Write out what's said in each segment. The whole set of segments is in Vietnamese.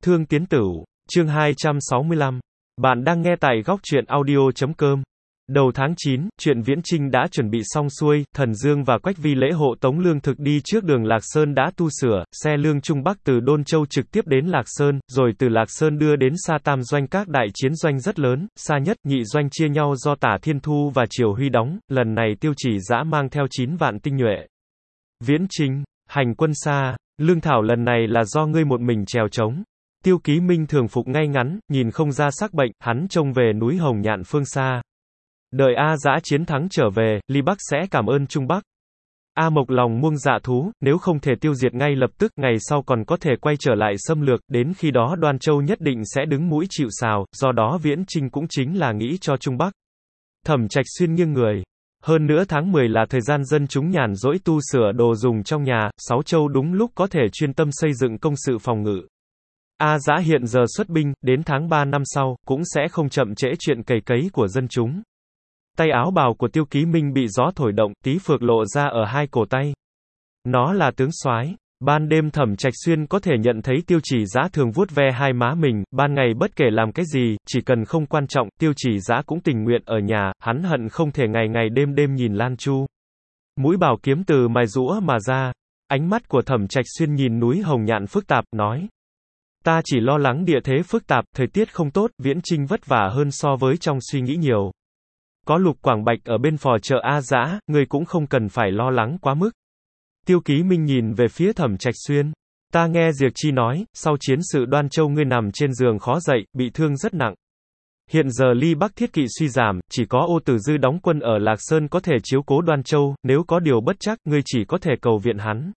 Thương Tiến Tửu, chương 265. Bạn đang nghe tại góc truyện audio.com. Đầu tháng 9, chuyện Viễn Chinh đã chuẩn bị xong xuôi, Thần Dương và Quách Vi lễ hộ tống lương thực đi trước đường Lạc Sơn đã tu sửa, xe lương Trung Bắc từ Đôn Châu trực tiếp đến Lạc Sơn, rồi từ Lạc Sơn đưa đến Sa Tam doanh các đại chiến doanh rất lớn, Sa Nhất, Nhị doanh chia nhau do Tả Thiên Thu và Triều Huy đóng, lần này Tiêu Chỉ Dã mang theo 9 vạn tinh nhuệ. Viễn Chinh, hành quân xa, lương thảo lần này là do ngươi một mình trèo trống. Tiêu Ký Minh thường phục ngay ngắn, nhìn không ra sắc bệnh, hắn trông về núi Hồng Nhạn phương xa. Đợi A Dã chiến thắng trở về, Ly Bắc sẽ cảm ơn Trung Bắc. A Mộc lòng muông dạ thú, nếu không thể tiêu diệt ngay lập tức, ngày sau còn có thể quay trở lại xâm lược, đến khi đó Đoan Châu nhất định sẽ đứng mũi chịu sào, do đó Viễn Chinh cũng chính là nghĩ cho Trung Bắc. Thẩm Trạch Xuyên nghiêng người. Hơn nữa tháng 10 là thời gian dân chúng nhàn rỗi tu sửa đồ dùng trong nhà, Sáu Châu đúng lúc có thể chuyên tâm xây dựng công sự phòng ngự. A Dã hiện giờ xuất binh, đến tháng 3 năm sau, cũng sẽ không chậm trễ chuyện cày cấy của dân chúng. Tay áo bào của Tiêu Ký Minh bị gió thổi động, tí phược lộ ra ở hai cổ tay. Nó là tướng soái. Ban đêm Thẩm Trạch Xuyên có thể nhận thấy Tiêu Chỉ Dã thường vuốt ve hai má mình, ban ngày bất kể làm cái gì, chỉ cần không quan trọng, Tiêu Chỉ Dã cũng tình nguyện ở nhà, hắn hận không thể ngày ngày đêm đêm nhìn Lan Chu. Mũi bảo kiếm từ mài rũa mà ra. Ánh mắt của Thẩm Trạch Xuyên nhìn núi Hồng Nhạn phức tạp, nói. Ta chỉ lo lắng địa thế phức tạp, thời tiết không tốt, Viễn Chinh vất vả hơn so với trong suy nghĩ nhiều. Có Lục Quảng Bạch ở bên phò trợ A Dã, ngươi cũng không cần phải lo lắng quá mức. Tiêu Ký Minh nhìn về phía Thẩm Trạch Xuyên. Ta nghe Diệp Chi nói, sau chiến sự Đoan Châu ngươi nằm trên giường khó dậy, bị thương rất nặng. Hiện giờ Ly Bắc thiết kỵ suy giảm, chỉ có Ô Tử Dư đóng quân ở Lạc Sơn có thể chiếu cố Đoan Châu, nếu có điều bất trắc, ngươi chỉ có thể cầu viện hắn.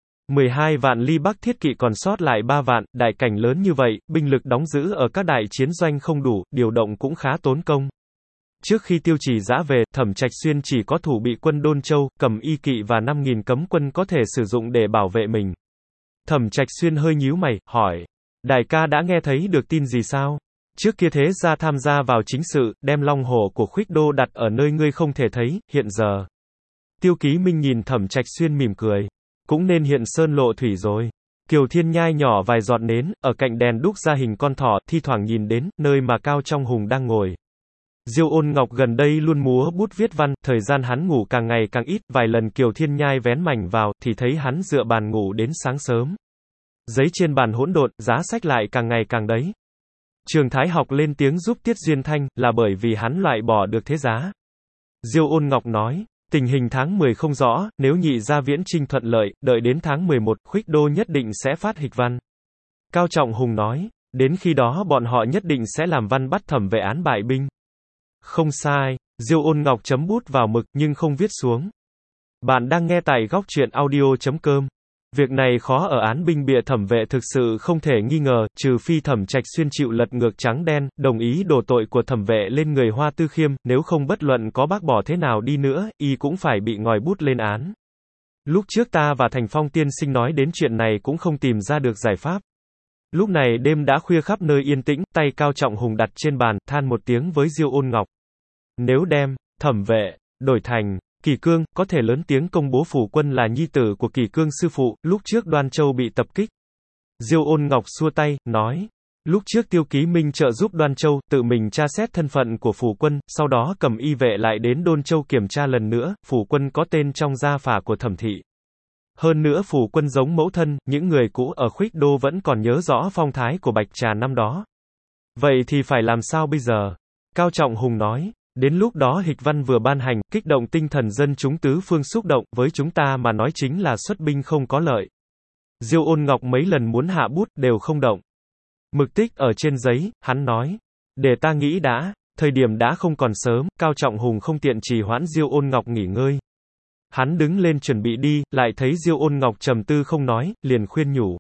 12 vạn Ly Bắc thiết kỵ còn sót lại 3 vạn, đại cảnh lớn như vậy, binh lực đóng giữ ở các đại chiến doanh không đủ, điều động cũng khá tốn công. Trước khi Tiêu Chỉ Dã về, Thẩm Trạch Xuyên chỉ có thủ bị quân Đôn Châu, cầm y kỵ và 5.000 cấm quân có thể sử dụng để bảo vệ mình. Thẩm Trạch Xuyên hơi nhíu mày, hỏi. Đại ca đã nghe thấy được tin gì sao? Trước kia thế gia tham gia vào chính sự, đem long hổ của Khuých Đô đặt ở nơi ngươi không thể thấy, hiện giờ. Tiêu Ký Minh nhìn Thẩm Trạch Xuyên mỉm cười. Cũng nên hiện sơn lộ thủy rồi. Kiều Thiên nhai nhỏ vài giọt nến, ở cạnh đèn đúc ra hình con thỏ, thi thoảng nhìn đến, nơi mà Cao Trong Hùng đang ngồi. Diêu Ôn Ngọc gần đây luôn múa bút viết văn, thời gian hắn ngủ càng ngày càng ít, vài lần Kiều Thiên nhai vén mảnh vào, thì thấy hắn dựa bàn ngủ đến sáng sớm. Giấy trên bàn hỗn độn, giá sách lại càng ngày càng đấy. Trường Thái Học lên tiếng giúp Tiết Duyên Thanh, là bởi vì hắn loại bỏ được thế giá. Diêu Ôn Ngọc nói. Tình hình tháng 10 không rõ, nếu nhị gia Viễn Chinh thuận lợi, đợi đến tháng 11, Khuých Đô nhất định sẽ phát hịch văn. Cao Trọng Hùng nói, đến khi đó bọn họ nhất định sẽ làm văn bắt thẩm vệ án bại binh. Không sai, Diêu Ôn Ngọc chấm bút vào mực, nhưng không viết xuống. Bạn đang nghe tại góc truyện audio.com. Việc này khó ở án binh bịa thẩm vệ thực sự không thể nghi ngờ, trừ phi Thẩm Trạch Xuyên chịu lật ngược trắng đen, đồng ý đổ tội của thẩm vệ lên người Hoa Tư Khiêm, nếu không bất luận có bác bỏ thế nào đi nữa, y cũng phải bị ngòi bút lên án. Lúc trước ta và Thành Phong tiên sinh nói đến chuyện này cũng không tìm ra được giải pháp. Lúc này đêm đã khuya khắp nơi yên tĩnh, tay Cao Trọng Hùng đặt trên bàn, than một tiếng với Diêu Ôn Ngọc. Nếu đem thẩm vệ đổi thành Kỳ Cương, có thể lớn tiếng công bố Phủ Quân là nhi tử của Kỳ Cương sư phụ, lúc trước Đoan Châu bị tập kích. Diêu Ôn Ngọc xua tay, nói. Lúc trước Tiêu Ký Minh trợ giúp Đoan Châu, tự mình tra xét thân phận của Phủ Quân, sau đó cầm y vệ lại đến Đôn Châu kiểm tra lần nữa, Phủ Quân có tên trong gia phả của Thẩm thị. Hơn nữa Phủ Quân giống mẫu thân, những người cũ ở Khuých Đô vẫn còn nhớ rõ phong thái của Bạch Trà năm đó. Vậy thì phải làm sao bây giờ? Cao Trọng Hùng nói. Đến lúc đó hịch văn vừa ban hành, kích động tinh thần dân chúng tứ phương xúc động, với chúng ta mà nói chính là xuất binh không có lợi. Diêu Ôn Ngọc mấy lần muốn hạ bút, đều không động. Mực tích ở trên giấy, hắn nói. Để ta nghĩ đã, thời điểm đã không còn sớm, Cao Trọng Hùng không tiện trì hoãn Diêu Ôn Ngọc nghỉ ngơi. Hắn đứng lên chuẩn bị đi, lại thấy Diêu Ôn Ngọc trầm tư không nói, liền khuyên nhủ.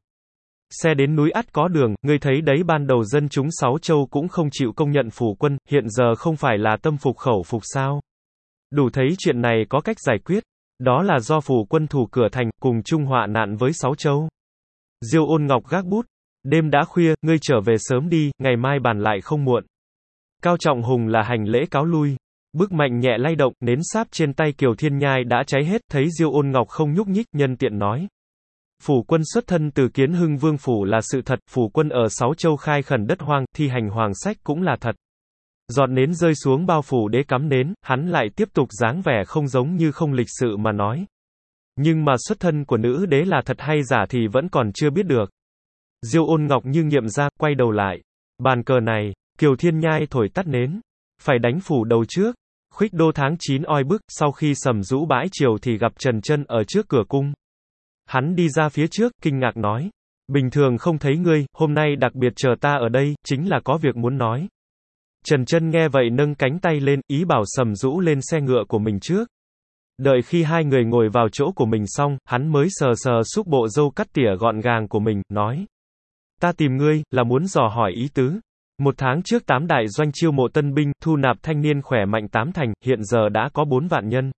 Xe đến núi ắt có đường, ngươi thấy đấy ban đầu dân chúng Sáu Châu cũng không chịu công nhận Phủ Quân, hiện giờ không phải là tâm phục khẩu phục sao. Đủ thấy chuyện này có cách giải quyết, đó là do Phủ Quân thủ cửa thành, cùng chung họa nạn với Sáu Châu. Diêu Ôn Ngọc gác bút, đêm đã khuya, ngươi trở về sớm đi, ngày mai bàn lại không muộn. Cao Trọng Hùng là hành lễ cáo lui. Bức mạnh nhẹ lay động, nến sáp trên tay Kiều Thiên nhai đã cháy hết, thấy Diêu Ôn Ngọc không nhúc nhích, nhân tiện nói. Phủ quân xuất thân từ Kiến Hưng Vương phủ là sự thật, phủ quân ở Sáu Châu khai khẩn đất hoang, thi hành hoàng sách cũng là thật. Giọt nến rơi xuống bao phủ đế cắm nến, hắn lại tiếp tục dáng vẻ không giống như không lịch sự mà nói. Nhưng mà xuất thân của nữ đế là thật hay giả thì vẫn còn chưa biết được. Diêu Ôn Ngọc như nghiệm ra, quay đầu lại. Bàn cờ này, Kiều Thiên Nhai thổi tắt nến. Phải đánh phủ đầu trước. Khuếch Đô tháng 9 oi bức, sau khi Sầm Dũ bãi triều thì gặp Trần Chân ở trước cửa cung. Hắn đi ra phía trước, kinh ngạc nói. Bình thường không thấy ngươi, hôm nay đặc biệt chờ ta ở đây, chính là có việc muốn nói. Trần Chân nghe vậy nâng cánh tay lên, ý bảo Sầm Dũ lên xe ngựa của mình trước. Đợi khi hai người ngồi vào chỗ của mình xong, hắn mới sờ sờ xúc bộ râu cắt tỉa gọn gàng của mình, nói. Ta tìm ngươi, là muốn dò hỏi ý tứ. 1 tháng trước 8 đại doanh chiêu mộ tân binh, thu nạp thanh niên khỏe mạnh 8 thành, hiện giờ đã có 4 vạn nhân.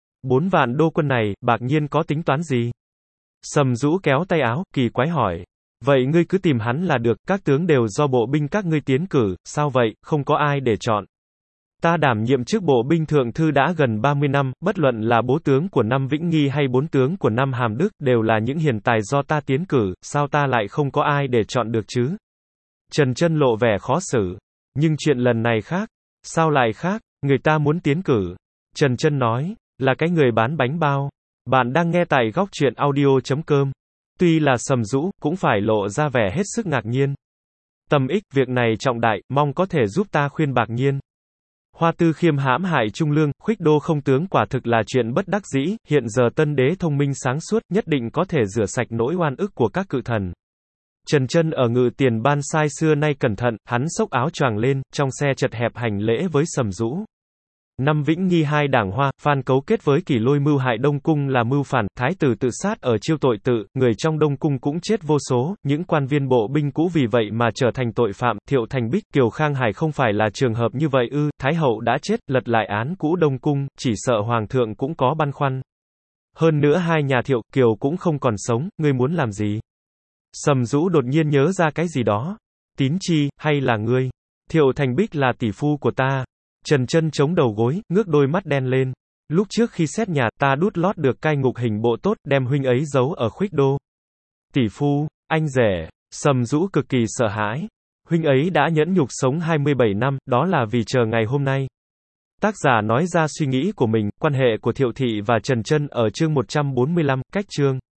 4 vạn đô quân này, Bạc Nhiên có tính toán gì? Sầm Dũ kéo tay áo, kỳ quái hỏi. Vậy ngươi cứ tìm hắn là được, các tướng đều do bộ binh các ngươi tiến cử, sao vậy, không có ai để chọn. Ta đảm nhiệm chức bộ binh thượng thư đã gần 30 năm, bất luận là bố tướng của năm Vĩnh Nghi hay bốn tướng của năm Hàm Đức, đều là những hiền tài do ta tiến cử, sao ta lại không có ai để chọn được chứ? Trần Chân lộ vẻ khó xử. Nhưng chuyện lần này khác. Sao lại khác? Người ta muốn tiến cử. Trần Chân nói, là cái người bán bánh bao. Bạn đang nghe tại góc truyện audio.com. Tuy là Sầm Dũ, cũng phải lộ ra vẻ hết sức ngạc nhiên. Tầm ích, việc này trọng đại, mong có thể giúp ta khuyên Bạc Nhiên. Hoa Tư Khiêm hãm hại Trung Lương, Khuếch Đô không tướng quả thực là chuyện bất đắc dĩ, hiện giờ tân đế thông minh sáng suốt, nhất định có thể rửa sạch nỗi oan ức của các cự thần. Trần Chân ở Ngự Tiền Ban sai xưa nay cẩn thận, hắn xốc áo choàng lên, trong xe chật hẹp hành lễ với Sầm Dũ. Năm Vĩnh Nghi hai đảng Hoa, Phan cấu kết với Kỷ Lôi mưu hại Đông Cung là mưu phản, thái tử tự sát ở chiêu tội tự, người trong Đông Cung cũng chết vô số, những quan viên bộ binh cũ vì vậy mà trở thành tội phạm, Thiệu Thành Bích, Kiều Khang Hải không phải là trường hợp như vậy ư, Thái hậu đã chết, lật lại án cũ Đông Cung, chỉ sợ Hoàng thượng cũng có băn khoăn. Hơn nữa hai nhà Thiệu, Kiều cũng không còn sống, ngươi muốn làm gì? Sầm Dũ đột nhiên nhớ ra cái gì đó. Tín Chi, hay là ngươi? Thiệu Thành Bích là tỷ phu của ta. Trần Chân chống đầu gối, ngước đôi mắt đen lên. Lúc trước khi xét nhà, ta đút lót được cai ngục hình bộ tốt, đem huynh ấy giấu ở Khuếch Đô. Tỷ phu, anh rể. Sầm Dũ cực kỳ sợ hãi. Huynh ấy đã nhẫn nhục sống 27 năm, đó là vì chờ ngày hôm nay. Tác giả nói ra suy nghĩ của mình, quan hệ của Thiệu Thị và Trần Chân ở chương 145, cách chương.